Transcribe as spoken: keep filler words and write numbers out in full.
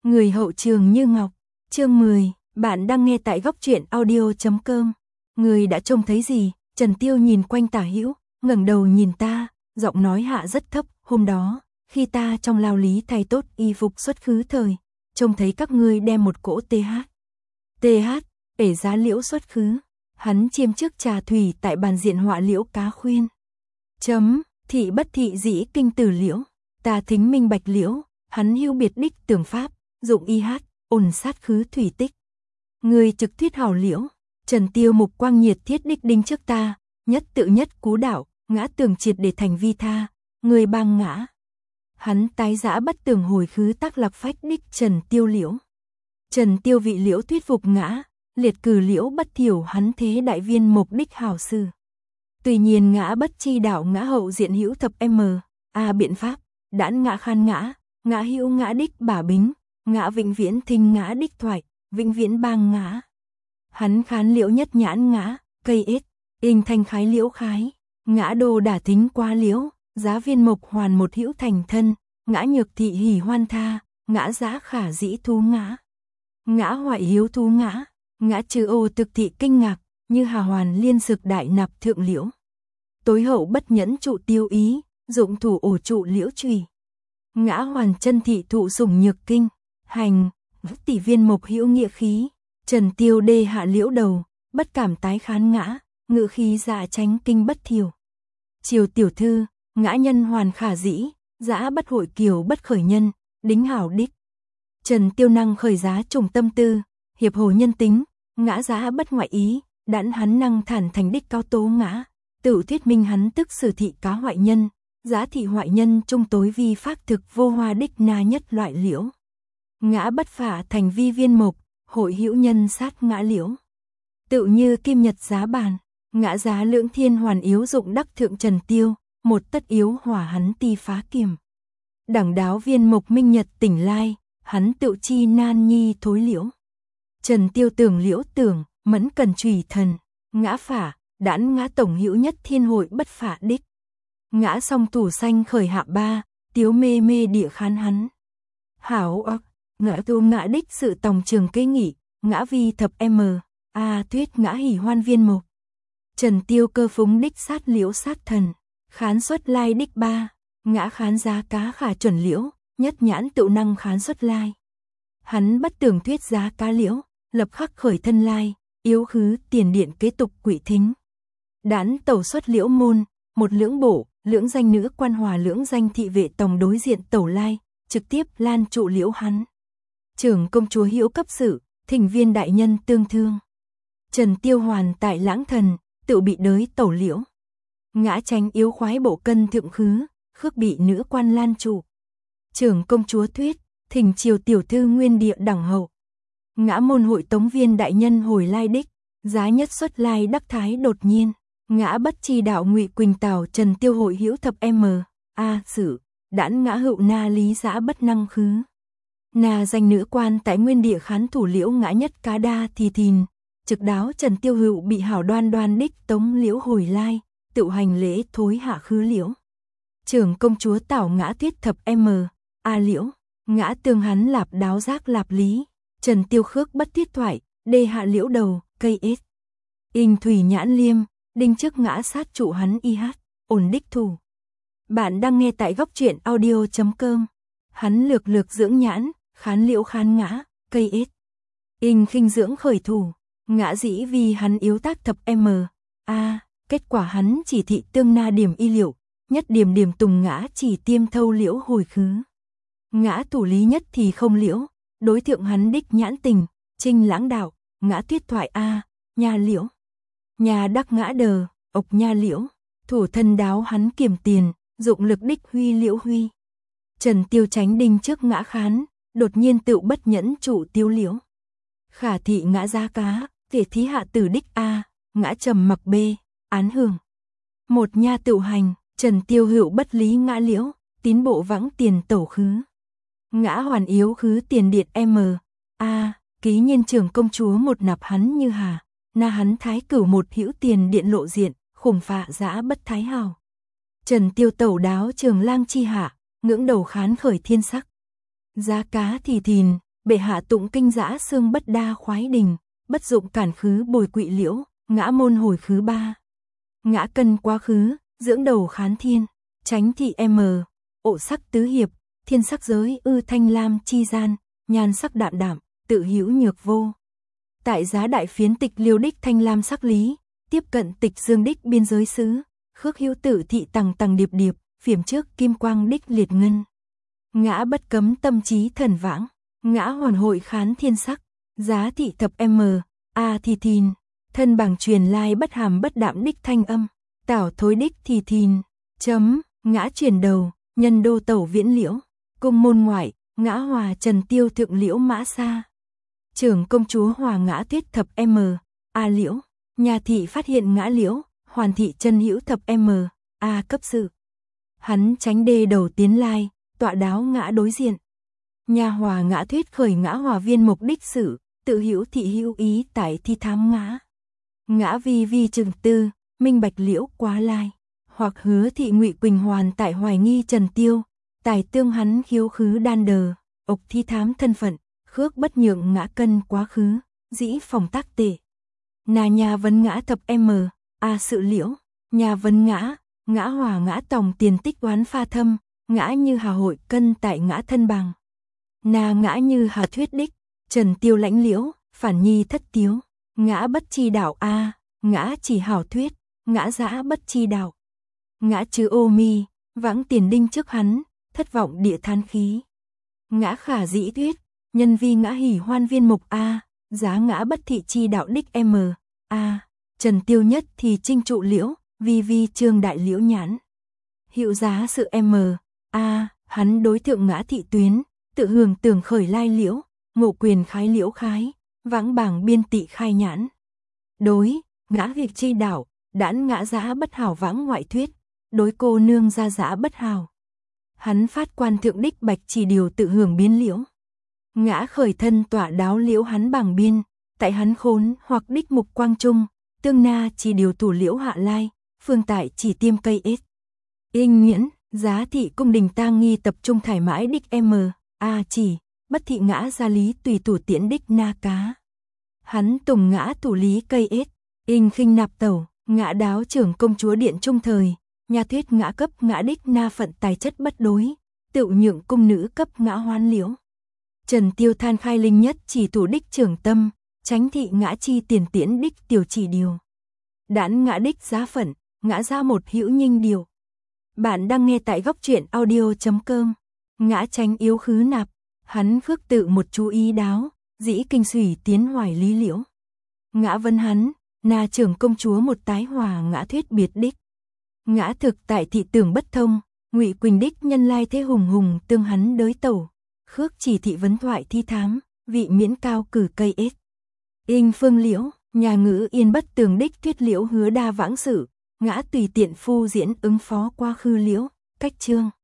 Người hậu trường như ngọc. Chương mười, bạn đang nghe tại góc truyện audio chấm com. Người đã trông thấy gì? Trần Tiêu nhìn quanh tả hữu, ngẩng đầu nhìn ta, giọng nói hạ rất thấp. Hôm đó, khi ta trong lao lý thay tốt y phục xuất khứ thời, trông thấy các ngươi đem một cỗ TH. TH, ể giá liễu xuất khứ. Hắn chiêm trước trà thủy tại bàn diện họa liễu cá khuyên. Chấm, thị bất thị dĩ kinh tử liễu. Ta thính minh bạch liễu, hắn hưu biệt đích tưởng pháp, dụng y hát, ổn sát khứ thủy tích. Người trực thuyết hảo liễu. Trần Tiêu mục quang nhiệt thiết đích đinh trước ta, nhất tự nhất cú đạo, ngã tường triệt để thành vi tha, người bang ngã. Hắn tái giã bất tường hồi khứ tác lạc phách đích Trần Tiêu liễu. Trần Tiêu vị liễu thuyết phục ngã, liệt cử liễu bất thiểu hắn thế đại viên mục đích hảo sư. Tuy nhiên ngã bất chi đạo ngã hậu diện hữu thập m, a biện pháp, đãn ngã khan ngã, ngã hữu ngã đích bả bính, ngã vĩnh viễn thinh ngã đích thoại, vĩnh viễn bang ngã. Hắn khán liễu nhất nhãn ngã, cây ết, in thanh khái liễu khái, ngã đồ đả thính qua liễu, giá viên mộc hoàn một hữu thành thân, ngã nhược thị hỉ hoan tha, ngã giã khả dĩ thú ngã. Ngã hoại hiếu thú ngã, ngã trừ ô thực thị kinh ngạc, như hà hoàn liên sực đại nạp thượng liễu. Tối hậu bất nhẫn trụ tiêu ý, dụng thủ ổ trụ liễu trùy. Ngã hoàn chân thị thụ sủng nhược kinh, hành, tỷ viên mộc hữu nghĩa khí. Trần Tiêu đê hạ liễu đầu, bất cảm tái khán ngã, ngự khí dạ tránh kinh bất thiểu. Triều tiểu thư, ngã nhân hoàn khả dĩ, dã bất hội kiều bất khởi nhân, đính hảo đích. Trần Tiêu năng khởi giá trùng tâm tư, hiệp hồ nhân tính, ngã giá bất ngoại ý, đãn hắn năng thản thành đích cao tố ngã, tự thuyết minh hắn tức sử thị cá hoại nhân, giá thị hoại nhân trung tối vi pháp thực vô hoa đích na nhất loại liễu. Ngã bất phả thành vi viên mộc, hội hữu nhân sát ngã liễu. Tự như kim nhật giá bàn, ngã giá lưỡng thiên hoàn yếu dụng đắc thượng Trần Tiêu, một tất yếu hỏa hắn ti phá kiềm. Đẳng đáo viên mộc minh nhật tỉnh lai, hắn tự chi nan nhi thối liễu. Trần Tiêu tưởng liễu tưởng, mẫn cần trùy thần, ngã phả, đãn ngã tổng hữu nhất thiên hội bất phả đích. Ngã song tủ xanh khởi hạ ba, tiếu mê mê địa khán hắn. Hảo ọc, ngã tu ngã đích sự tòng trường kế nghị, ngã vi thập m, a thuyết ngã hỉ hoan viên mộc. Trần Tiêu cơ phúng đích sát liễu sát thần, khán xuất lai đích ba, ngã khán giá cá khả chuẩn liễu, nhất nhãn tự năng khán xuất lai. Hắn bất tường thuyết giá cá liễu, lập khắc khởi thân lai, yếu khứ tiền điện kế tục quỷ thính. Đán tẩu xuất liễu môn, một lưỡng bổ, lưỡng danh nữ quan hòa lưỡng danh thị vệ tổng đối diện tẩu lai, trực tiếp lan trụ liễu hắn. Trưởng công chúa hữu cấp sự, thỉnh viên đại nhân tương thương. Trần Tiêu hoàn tại lãng thần, tự bị đới tẩu liễu. Ngã tránh yếu khoái bộ cân thượng khứ, khước bị nữ quan lan trụ. Trưởng công chúa thuyết, thỉnh triều tiểu thư nguyên địa đẳng hậu. Ngã môn hội tống viên đại nhân hồi lai đích, giá nhất xuất lai đắc thái đột nhiên. Ngã bất chi đạo ngụy Quỳnh Tào Trần Tiêu hội hữu thập m, a sử, đãn ngã hữu na lý giã bất năng khứ. Na danh nữ quan tại nguyên địa khán thủ liễu ngã nhất cá đa thì thìn, trực đáo Trần Tiêu hữu bị hảo đoan đoan đích tống liễu hồi lai, tự hành lễ thối hạ khứ liễu. Trưởng công chúa tảo ngã thuyết thập m, a liễu, ngã tương hắn lạp đáo giác lạp lý, Trần Tiêu khước bất thiết thoại, đê hạ liễu đầu, cây ết. In thủy nhãn liêm, đinh trước ngã sát trụ hắn y hát, ổn đích thủ. Bạn đang nghe tại góc truyện audio chấm com. Hắn lược lược dưỡng nhãn, khán liễu khán ngã, cây ết. In khinh dưỡng khởi thủ, ngã dĩ vì hắn yếu tác thập m, a, kết quả hắn chỉ thị tương na điểm y liễu, nhất điểm điểm tùng ngã chỉ tiêm thâu liễu hồi khứ. Ngã thủ lý nhất thì không liễu, đối thượng hắn đích nhãn tình, trinh lãng đạo, ngã tuyết thoại a, nha liễu. Nhà đắc ngã đờ, ộc nha liễu, thủ thân đáo hắn kiểm tiền, dụng lực đích huy liễu huy. Trần Tiêu tránh đinh trước ngã khán, đột nhiên tự bất nhẫn trụ tiêu liễu. Khả thị ngã giá cá, thể thí hạ tử đích a, ngã trầm mặc b, án hưởng. Một nha tự hành, Trần Tiêu hữu bất lý ngã liễu, tín bộ vắng tiền tẩu khứ. Ngã hoàn yếu khứ tiền điện m, a, ký nhiên trưởng công chúa một nạp hắn như hà. Na hắn thái cửu một hữu tiền điện lộ diện, khủng phạ giã bất thái hào. Trần Tiêu tẩu đáo trường lang chi hạ, ngưỡng đầu khán khởi thiên sắc. Giá cá thì thìn, bệ hạ tụng kinh dã xương bất đa khoái đình, bất dụng cản khứ bồi quỵ liễu, ngã môn hồi khứ ba. Ngã cân quá khứ, dưỡng đầu khán thiên, tránh thị m, ộ sắc tứ hiệp, thiên sắc giới ư thanh lam chi gian, nhan sắc đạm đạm, tự hữu nhược vô. Tại giá đại phiến tịch liêu đích thanh lam sắc lý, tiếp cận tịch dương đích biên giới xứ, khước hữu tử thị tằng tằng điệp điệp, phiểm trước kim quang đích liệt ngân. Ngã bất cấm tâm trí thần vãng, ngã hoàn hội khán thiên sắc, giá thị thập m, a thì thìn, thân bằng truyền lai bất hàm bất đạm đích thanh âm, tảo thối đích thì thìn, chấm, ngã truyền đầu, nhân đô tẩu viễn liễu, cung môn ngoại, ngã hòa trần tiêu thượng liễu mã xa. Trưởng công chúa hòa ngã tuyết thập m, a liễu, nhà thị phát hiện ngã liễu, hoàn thị chân hữu thập m, a cấp sự. Hắn tránh đê đầu tiến lai, tọa đáo ngã đối diện. Nhà hòa ngã thuyết khởi ngã hòa viên mục đích sự, tự hữu thị hữu ý tại thi thám ngã. Ngã vi vi trừng tư, minh bạch liễu quá lai, hoặc hứa thị ngụy quỳnh hoàn tại hoài nghi trần tiêu, tài tương hắn khiếu khứ đan đờ, ộc thi thám thân phận, khước bất nhượng ngã cân quá khứ, dĩ phòng tác tệ. Nà nhà vấn ngã thập m, a sự liễu, nhà vấn ngã, ngã hòa ngã tòng tiền tích oán pha thâm, ngã như hà hội cân tại ngã thân bằng. Nà ngã như hà thuyết đích, trần tiêu lãnh liễu, phản nhi thất tiếu, ngã bất chi đạo a, ngã chỉ hảo thuyết, ngã dã bất chi đạo. Ngã chứ ô mi, vãng tiền đinh trước hắn, thất vọng địa than khí. Ngã khả dĩ thuyết, nhân vi ngã hỉ hoan viên mục a, giá ngã bất thị chi đạo đích m, a, trần tiêu nhất thì trinh trụ liễu, vi vi trương đại liễu nhãn. Hiệu giá sự m, a, hắn đối tượng ngã thị tuyến, tự hưởng tưởng khởi lai liễu, ngộ quyền khái liễu khái, vãng bảng biên tị khai nhãn. Đối, ngã việc chi đạo, đãn ngã dã bất hảo vãng ngoại thuyết, đối cô nương ra dã bất hảo. Hắn phát quan thượng đích bạch chỉ điều tự hưởng biến liễu. Ngã khởi thân tỏa đáo liễu hắn bảng biên, tại hắn khốn hoặc đích mục quang trung, tương na chỉ điều thủ liễu hạ lai, phương tại chỉ tiêm cây ết. Yên nghiễn, giá thị cung đình tang nghi tập trung thải mãi đích m, a chỉ, bất thị ngã gia lý tùy thủ tiễn đích na cá. Hắn tùng ngã thủ lý cây ết, in khinh nạp tẩu, ngã đáo trưởng công chúa điện trung thời, nhà thuyết ngã cấp ngã đích na phận tài chất bất đối, tự nhượng cung nữ cấp ngã hoán liễu. Trần tiêu than khai linh nhất chỉ thủ đích trưởng tâm, tránh thị ngã chi tiền tiễn đích tiểu chỉ điều. Đãn ngã đích giá phận, ngã ra một hữu nhinh điều. Bạn đang nghe tại góc truyện audio chấm com. Ngã tránh yếu khứ nạp, hắn khước tự một chú ý đáo, dĩ kinh sủy tiến hoài lý liễu. Ngã vân hắn, na trưởng công chúa một tái hòa ngã thuyết biệt đích. Ngã thực tại thị tưởng bất thông, ngụy quỳnh đích nhân lai thế hùng hùng tương hắn đới tẩu. Khước chỉ thị vấn thoại thi thám, vị miễn cao cử cây ết. Inh phương liễu, nhà ngữ yên bất tường đích thuyết liễu hứa đa vãng sự, ngã tùy tiện phu diễn ứng phó qua khư liễu, cách chương.